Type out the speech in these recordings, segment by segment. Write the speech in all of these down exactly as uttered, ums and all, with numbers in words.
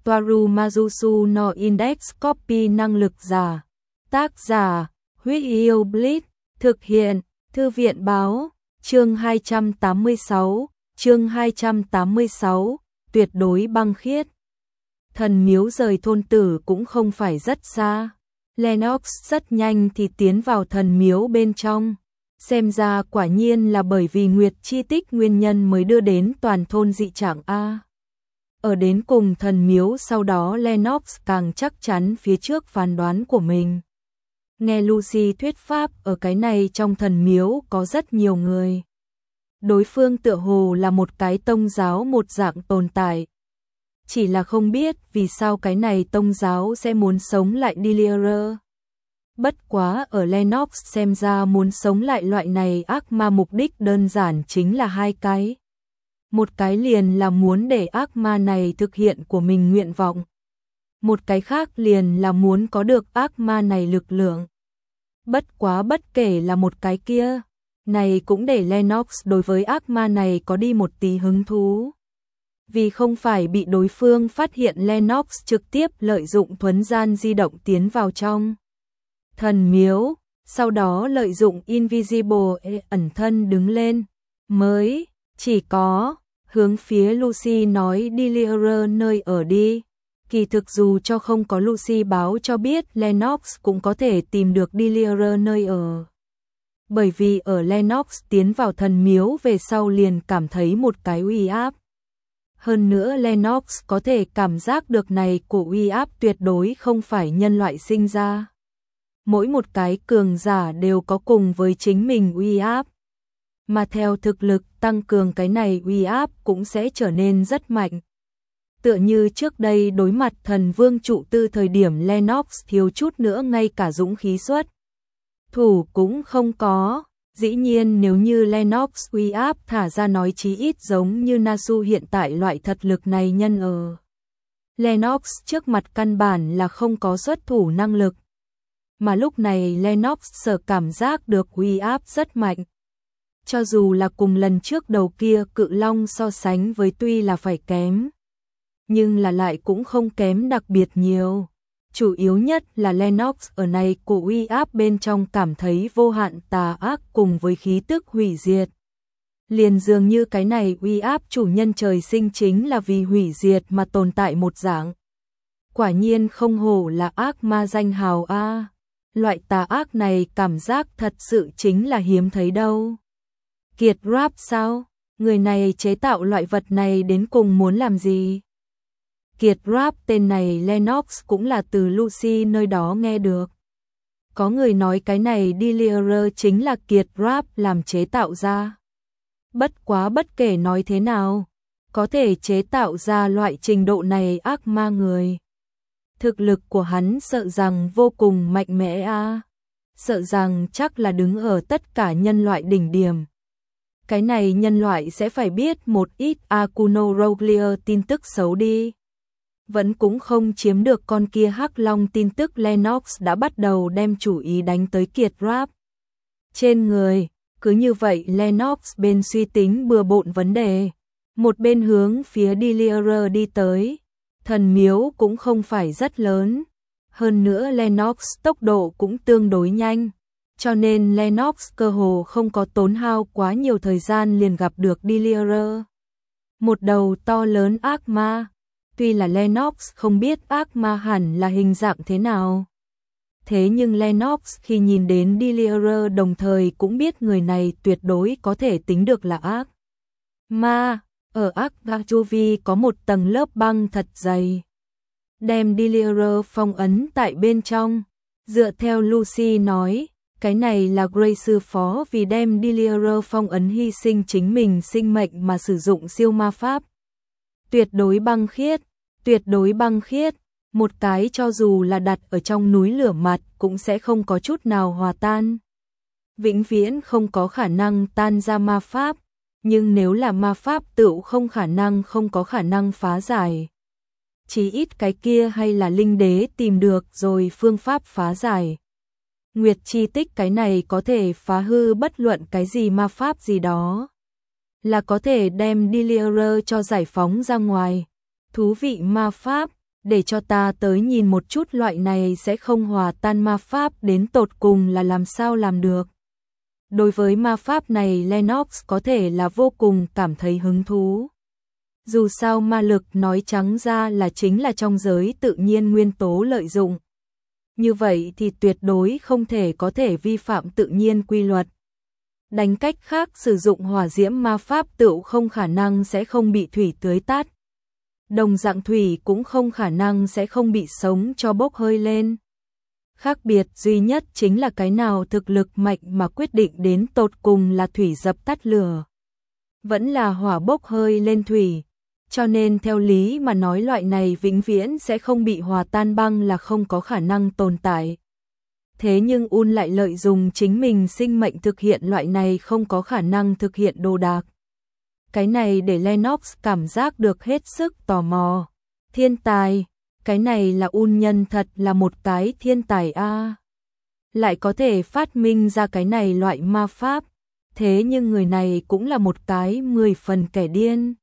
Toaru Majusu no Index Copy năng lực giả. Tác giả, Huyết Yêu Blitz, thực hiện, Thư viện báo, chương hai trăm tám mươi sáu, chương hai trăm tám mươi sáu, tuyệt đối băng khiết. Thần miếu rời thôn tử cũng không phải rất xa. Lennox rất nhanh thì tiến vào thần miếu bên trong. Xem ra quả nhiên là bởi vì Nguyệt chi tích nguyên nhân mới đưa đến toàn thôn dị trạng A. Ở đến cùng thần miếu sau đó Lennox càng chắc chắn phía trước phán đoán của mình. Nghe Lucy thuyết pháp ở cái này trong thần miếu có rất nhiều người. Đối phương tựa hồ là một cái tông giáo một dạng tồn tại. Chỉ là không biết vì sao cái này tông giáo sẽ muốn sống lại Delirier. Bất quá ở Lennox xem ra muốn sống lại loại này ác ma mục đích đơn giản chính là hai cái. Một cái liền là muốn để ác ma này thực hiện của mình nguyện vọng. Một cái khác liền là muốn có được ác ma này lực lượng. Bất quá bất kể là một cái kia, này cũng để Lennox đối với ác ma này có đi một tí hứng thú. Vì không phải bị đối phương phát hiện Lennox trực tiếp lợi dụng thuấn gian di động tiến vào trong thần miếu, sau đó lợi dụng Invisible ẩn thân đứng lên, mới chỉ có hướng phía Lucy nói Delirier nơi ở đi. Kỳ thực dù cho không có Lucy báo cho biết Lennox cũng có thể tìm được Delirier nơi ở. Bởi vì ở Lennox tiến vào thần miếu về sau liền cảm thấy một cái uy áp. Hơn nữa Lennox có thể cảm giác được này của uy áp tuyệt đối không phải nhân loại sinh ra. Mỗi một cái cường giả đều có cùng với chính mình uy áp. Mà theo thực lực tăng cường cái này uy áp cũng sẽ trở nên rất mạnh. Tựa như trước đây đối mặt thần vương trụ tư thời điểm Lennox thiếu chút nữa ngay cả dũng khí xuất thủ cũng không có. Dĩ nhiên nếu như Lennox uy áp thả ra nói chí ít giống như Nasu hiện tại loại thật lực này nhân ở Lennox trước mặt căn bản là không có xuất thủ năng lực. Mà lúc này Lennox sở cảm giác được uy áp rất mạnh. Cho dù là cùng lần trước đầu kia cự long so sánh với tuy là phải kém, nhưng là lại cũng không kém đặc biệt nhiều. Chủ yếu nhất là Lennox ở này của uy áp bên trong cảm thấy vô hạn tà ác cùng với khí tức hủy diệt. Liền dường như cái này uy áp chủ nhân trời sinh chính là vì hủy diệt mà tồn tại một dạng. Quả nhiên không hổ là ác ma danh hào a. Loại tà ác này cảm giác thật sự chính là hiếm thấy đâu. Kiệt Rap sao? Người này chế tạo loại vật này đến cùng muốn làm gì? Kiệt Rap tên này Lennox cũng là từ Lucy nơi đó nghe được. Có người nói cái này Delirier chính là Kiệt Rap làm chế tạo ra. Bất quá bất kể nói thế nào, có thể chế tạo ra loại trình độ này ác ma người. Thực lực của hắn sợ rằng vô cùng mạnh mẽ a, à. Sợ rằng chắc là đứng ở tất cả nhân loại đỉnh điểm. Cái này nhân loại sẽ phải biết một ít Akuno Roglier tin tức xấu đi. Vẫn cũng không chiếm được con kia hắc long tin tức Lennox đã bắt đầu đem chủ ý đánh tới Kiệt Rap trên người. Cứ như vậy Lennox bên suy tính bừa bộn vấn đề, một bên hướng phía Delirier đi tới. Thần miếu cũng không phải rất lớn, hơn nữa Lennox tốc độ cũng tương đối nhanh, cho nên Lennox cơ hồ không có tốn hao quá nhiều thời gian liền gặp được Delirier. Một đầu to lớn ác ma, tuy là Lennox không biết ác ma hẳn là hình dạng thế nào. Thế nhưng Lennox khi nhìn đến Delirier đồng thời cũng biết người này tuyệt đối có thể tính được là ác ma. Ở ác ma chu vi có một tầng lớp băng thật dày, đem Delirier phong ấn tại bên trong. Dựa theo Lucy nói, cái này là Grey sư phó vì đem Delirier phong ấn hy sinh chính mình sinh mệnh mà sử dụng siêu ma pháp. Tuyệt đối băng khiết, tuyệt đối băng khiết, một cái cho dù là đặt ở trong núi lửa mặt cũng sẽ không có chút nào hòa tan. Vĩnh viễn không có khả năng tan ra ma pháp, nhưng nếu là ma pháp tựu không khả năng không có khả năng phá giải. Chỉ ít cái kia hay là linh đế tìm được rồi phương pháp phá giải. Nguyệt chi tích cái này có thể phá hư bất luận cái gì ma pháp gì đó. Là có thể đem Delirier cho giải phóng ra ngoài. Thú vị ma pháp, để cho ta tới nhìn một chút loại này sẽ không hòa tan ma pháp đến tột cùng là làm sao làm được. Đối với ma pháp này Lennox có thể là vô cùng cảm thấy hứng thú. Dù sao ma lực nói trắng ra là chính là trong giới tự nhiên nguyên tố lợi dụng. Như vậy thì tuyệt đối không thể có thể vi phạm tự nhiên quy luật. Đánh cách khác sử dụng hỏa diễm ma pháp tựu không khả năng sẽ không bị thủy tưới tát. Đồng dạng thủy cũng không khả năng sẽ không bị sống cho bốc hơi lên. Khác biệt duy nhất chính là cái nào thực lực mạnh mà quyết định đến tột cùng là thủy dập tắt lửa, vẫn là hỏa bốc hơi lên thủy. Cho nên theo lý mà nói loại này vĩnh viễn sẽ không bị hòa tan băng là không có khả năng tồn tại. Thế nhưng Un lại lợi dụng chính mình sinh mệnh thực hiện loại này không có khả năng thực hiện đồ đạc. Cái này để Lennox cảm giác được hết sức tò mò. Thiên tài, cái này là Un nhân thật là một cái thiên tài a. À. Lại có thể phát minh ra cái này loại ma pháp. Thế nhưng người này cũng là một cái mười phần kẻ điên.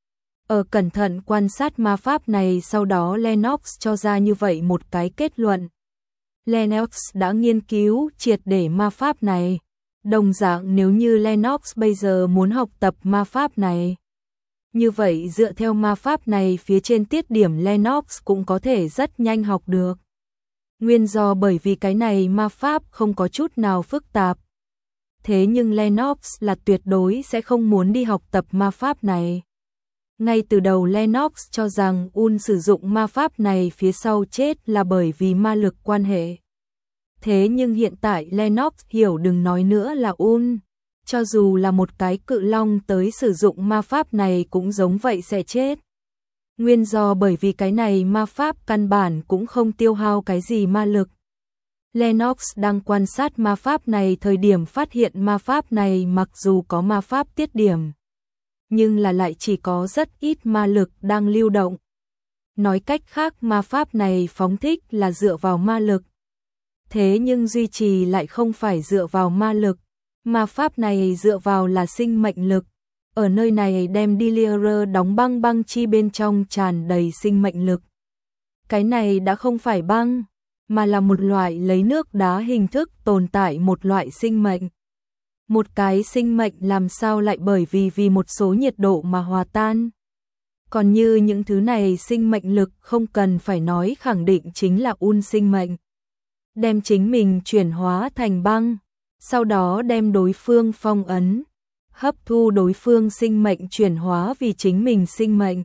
Ở cẩn thận quan sát ma pháp này sau đó Lennox cho ra như vậy một cái kết luận. Lennox đã nghiên cứu triệt để ma pháp này. Đồng dạng nếu như Lennox bây giờ muốn học tập ma pháp này. Như vậy dựa theo ma pháp này phía trên tiết điểm Lennox cũng có thể rất nhanh học được. Nguyên do bởi vì cái này ma pháp không có chút nào phức tạp. Thế nhưng Lennox là tuyệt đối sẽ không muốn đi học tập ma pháp này. Ngay từ đầu Lennox cho rằng Un sử dụng ma pháp này phía sau chết là bởi vì ma lực quan hệ. Thế nhưng hiện tại Lennox hiểu đừng nói nữa là Un. Cho dù là một cái cự long tới sử dụng ma pháp này cũng giống vậy sẽ chết. Nguyên do bởi vì cái này ma pháp căn bản cũng không tiêu hao cái gì ma lực. Lennox đang quan sát ma pháp này thời điểm phát hiện ma pháp này mặc dù có ma pháp tiết điểm. Nhưng là lại chỉ có rất ít ma lực đang lưu động. Nói cách khác ma pháp này phóng thích là dựa vào ma lực. Thế nhưng duy trì lại không phải dựa vào ma lực. Ma pháp này dựa vào là sinh mệnh lực. Ở nơi này đem Delirier đóng băng băng chi bên trong tràn đầy sinh mệnh lực. Cái này đã không phải băng, mà là một loại lấy nước đá hình thức tồn tại một loại sinh mệnh. Một cái sinh mệnh làm sao lại bởi vì vì một số nhiệt độ mà hòa tan. Còn như những thứ này sinh mệnh lực không cần phải nói khẳng định chính là Un sinh mệnh. Đem chính mình chuyển hóa thành băng, sau đó đem đối phương phong ấn, hấp thu đối phương sinh mệnh chuyển hóa vì chính mình sinh mệnh.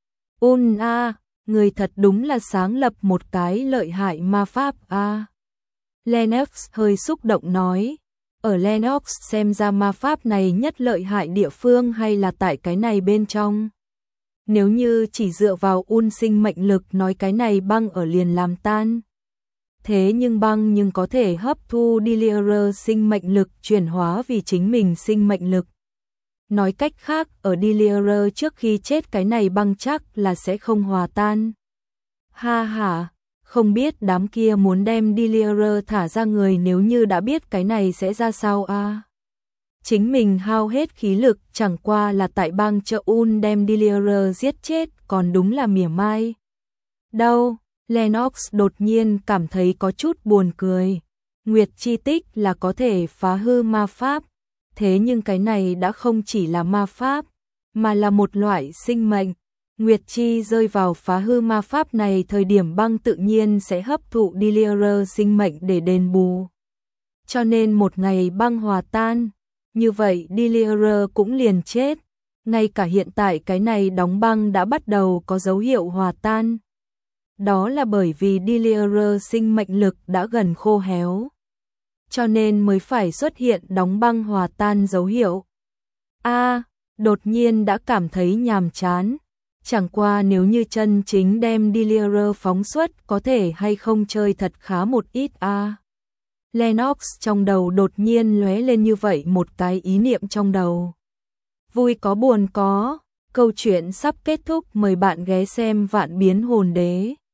Un a, người thật đúng là sáng lập một cái lợi hại ma pháp a. À. Lennox hơi xúc động nói. Ở Lennox xem ra ma pháp này nhất lợi hại địa phương hay là tại cái này bên trong. Nếu như chỉ dựa vào Un sinh mệnh lực nói cái này băng ở liền làm tan. Thế nhưng băng nhưng có thể hấp thu Delirier sinh mệnh lực chuyển hóa vì chính mình sinh mệnh lực. Nói cách khác ở Delirier trước khi chết cái này băng chắc là sẽ không hòa tan. Ha ha. Không biết đám kia muốn đem Delirier thả ra người nếu như đã biết cái này sẽ ra sao a. À? Chính mình hao hết khí lực chẳng qua là tại bang chợ Un đem Delirier giết chết còn đúng là mỉa mai. Đâu, Lennox đột nhiên cảm thấy có chút buồn cười. Nguyệt chi tích là có thể phá hư ma pháp. Thế nhưng cái này đã không chỉ là ma pháp, mà là một loại sinh mệnh. Nguyệt chi rơi vào phá hư ma pháp này thời điểm băng tự nhiên sẽ hấp thụ Delirier sinh mệnh để đền bù. Cho nên một ngày băng hòa tan, như vậy Delirier cũng liền chết. Ngay cả hiện tại cái này đóng băng đã bắt đầu có dấu hiệu hòa tan. Đó là bởi vì Delirier sinh mệnh lực đã gần khô héo. Cho nên mới phải xuất hiện đóng băng hòa tan dấu hiệu. A, à, đột nhiên đã cảm thấy nhàm chán. Chẳng qua nếu như chân chính đem Delirier phóng xuất có thể hay không chơi thật khá một ít a. À. Lennox trong đầu đột nhiên lóe lên như vậy một cái ý niệm trong đầu. Vui có buồn có, câu chuyện sắp kết thúc mời bạn ghé xem Vạn Biến Hồn Đế.